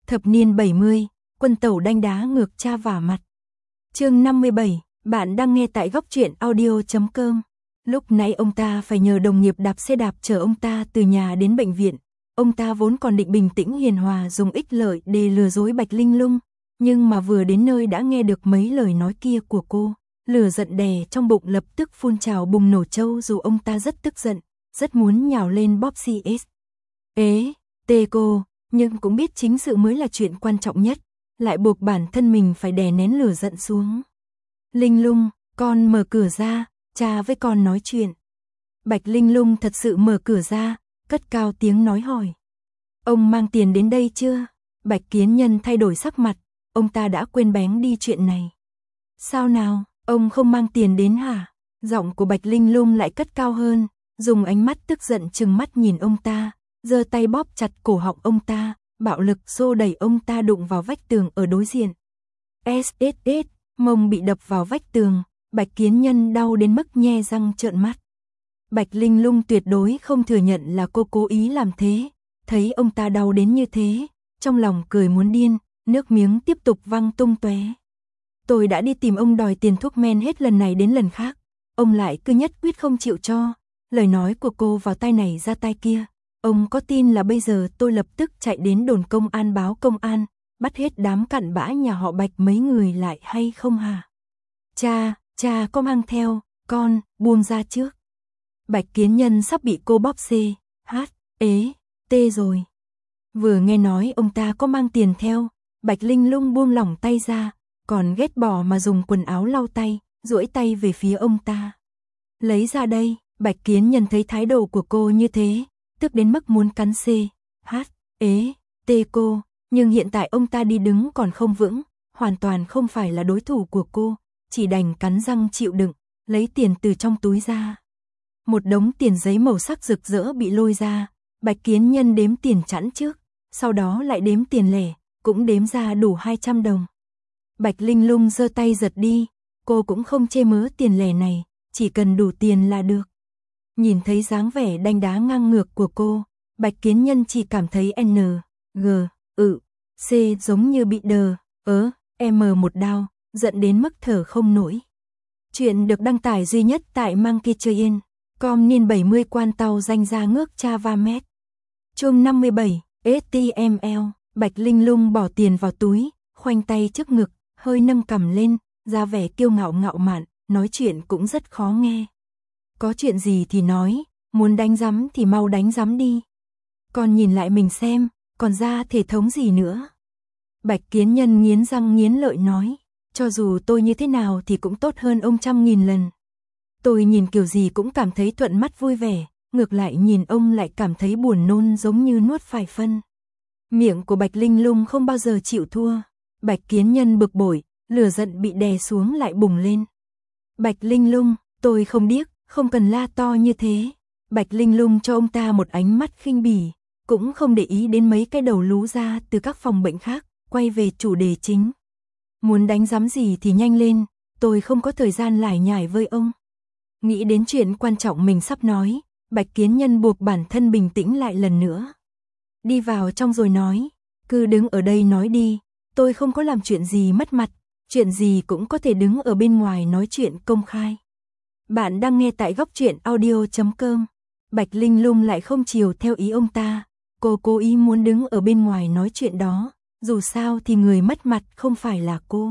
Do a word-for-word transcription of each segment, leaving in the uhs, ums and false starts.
Thập niên bảy mươi, quân tẩu đanh đá ngược cha vả mặt. Chương năm mươi bảy, bạn đang nghe tại góc truyện audio chấm com. Lúc nãy ông ta phải nhờ đồng nghiệp đạp xe đạp chở ông ta từ nhà đến bệnh viện. Ông ta vốn còn định bình tĩnh hiền hòa dùng ích lợi để lừa dối Bạch Linh Lung, nhưng mà vừa đến nơi đã nghe được mấy lời nói kia của cô, lửa giận đè trong bụng lập tức phun trào bùng nổ trâu. Dù ông ta rất tức giận, rất muốn nhào lên bóp xê ét. Ế, tê cô, nhưng cũng biết chính sự mới là chuyện quan trọng nhất, lại buộc bản thân mình phải đè nén lửa giận xuống. Linh Lung, con mở cửa ra, cha với con nói chuyện. Bạch Linh Lung thật sự mở cửa ra, cất cao tiếng nói hỏi. Ông mang tiền đến đây chưa? Bạch Kiến Nhân thay đổi sắc mặt, ông ta đã quên bén đi chuyện này. Sao nào, ông không mang tiền đến hả? Giọng của Bạch Linh Lung lại cất cao hơn, dùng ánh mắt tức giận trừng mắt nhìn ông ta, giơ tay bóp chặt cổ họng ông ta, bạo lực xô đẩy ông ta đụng vào vách tường ở đối diện. ét ét ét, mông bị đập vào vách tường, Bạch Kiến Nhân đau đến mức nhe răng trợn mắt. Bạch Linh Lung tuyệt đối không thừa nhận là cô cố ý làm thế, thấy ông ta đau đến như thế, trong lòng cười muốn điên, nước miếng tiếp tục văng tung tóe. Tôi đã đi tìm ông đòi tiền thuốc men hết lần này đến lần khác, ông lại cứ nhất quyết không chịu cho. Lời nói của cô vào tai này ra tai kia, ông có tin là bây giờ tôi lập tức chạy đến đồn công an báo công an, bắt hết đám cặn bã nhà họ Bạch mấy người lại hay không hả? Cha, cha có mang theo, con, buông ra trước. Bạch Kiến Nhân sắp bị cô bóp xê, hát, ế, tê rồi. Vừa nghe nói ông ta có mang tiền theo, Bạch Linh Lung buông lỏng tay ra, còn ghét bỏ mà dùng quần áo lau tay, duỗi tay về phía ông ta. Lấy ra đây. Bạch Kiến Nhân thấy thái độ của cô như thế, tức đến mức muốn cắn xê, hát, ế, tê cô, nhưng hiện tại ông ta đi đứng còn không vững, hoàn toàn không phải là đối thủ của cô, chỉ đành cắn răng chịu đựng, lấy tiền từ trong túi ra. Một đống tiền giấy màu sắc rực rỡ bị lôi ra, Bạch Kiến Nhân đếm tiền chẵn trước, sau đó lại đếm tiền lẻ, cũng đếm ra đủ hai trăm đồng. Bạch Linh Lung giơ tay giật đi, cô cũng không chê mớ tiền lẻ này, chỉ cần đủ tiền là được. Nhìn thấy dáng vẻ đanh đá ngang ngược của cô, Bạch Kiến Nhân chỉ cảm thấy N, G, ự, C giống như bị đờ, ớ, M một đao, giận đến mức thở không nổi. Chuyện được đăng tải duy nhất tại Monkey Train, com niên bảy mươi quan tàu danh ra ngước cha va mét. Chương năm mươi bảy, ét tê em lờ, Bạch Linh Lung bỏ tiền vào túi, khoanh tay trước ngực, hơi nâng cằm lên, ra vẻ kiêu ngạo ngạo mạn, nói chuyện cũng rất khó nghe. Có chuyện gì thì nói, muốn đánh rắm thì mau đánh rắm đi. Còn nhìn lại mình xem, còn ra thể thống gì nữa. Bạch Kiến Nhân nghiến răng nghiến lợi nói, cho dù tôi như thế nào thì cũng tốt hơn ông trăm nghìn lần. Tôi nhìn kiểu gì cũng cảm thấy thuận mắt vui vẻ, ngược lại nhìn ông lại cảm thấy buồn nôn giống như nuốt phải phân. Miệng của Bạch Linh Lung không bao giờ chịu thua. Bạch Kiến Nhân bực bội, lửa giận bị đè xuống lại bùng lên. Bạch Linh Lung, tôi không điếc, không cần la to như thế. Bạch Linh Lung cho ông ta một ánh mắt khinh bỉ, cũng không để ý đến mấy cái đầu lú ra từ các phòng bệnh khác, quay về chủ đề chính. Muốn đánh giám gì thì nhanh lên, tôi không có thời gian lải nhải với ông. Nghĩ đến chuyện quan trọng mình sắp nói, Bạch Kiến Nhân buộc bản thân bình tĩnh lại lần nữa. Đi vào trong rồi nói, cứ đứng ở đây nói đi, tôi không có làm chuyện gì mất mặt, chuyện gì cũng có thể đứng ở bên ngoài nói chuyện công khai. Bạn đang nghe tại góc truyện audio chấm com. Bạch Linh Lung lại không chiều theo ý ông ta, cô cố ý muốn đứng ở bên ngoài nói chuyện đó, dù sao thì người mất mặt không phải là cô.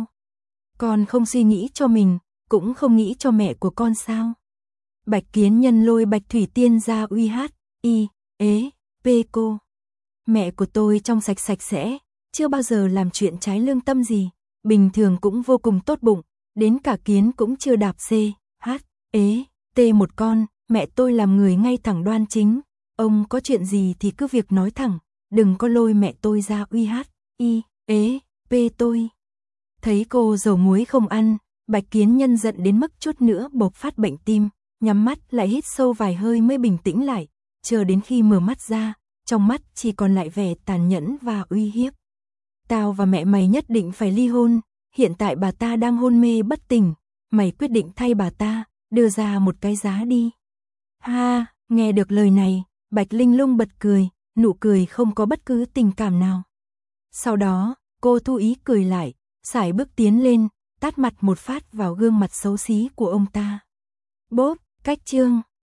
Con không suy nghĩ cho mình, cũng không nghĩ cho mẹ của con sao? Bạch Kiến Nhân lôi Bạch Thủy Tiên ra uy hát, y, ế, p cô. Mẹ của tôi trong sạch sạch sẽ, chưa bao giờ làm chuyện trái lương tâm gì, bình thường cũng vô cùng tốt bụng, đến cả kiến cũng chưa đạp c, hát, ế, t một con, mẹ tôi làm người ngay thẳng đoan chính, ông có chuyện gì thì cứ việc nói thẳng, đừng có lôi mẹ tôi ra uy hát, y, ế, p tôi. Thấy cô dầu muối không ăn, Bạch Kiến Nhân giận đến mức chút nữa bộc phát bệnh tim, nhắm mắt lại hít sâu vài hơi mới bình tĩnh lại, chờ đến khi mở mắt ra, trong mắt chỉ còn lại vẻ tàn nhẫn và uy hiếp. Tao và mẹ mày nhất định phải ly hôn, hiện tại bà ta đang hôn mê bất tỉnh, mày quyết định thay bà ta, đưa ra một cái giá đi. Ha, nghe được lời này, Bạch Linh Lung bật cười, nụ cười không có bất cứ tình cảm nào. Sau đó, cô Thu Ý cười lại, sải bước tiến lên, tát mặt một phát vào gương mặt xấu xí của ông ta. Bốp, cách chương.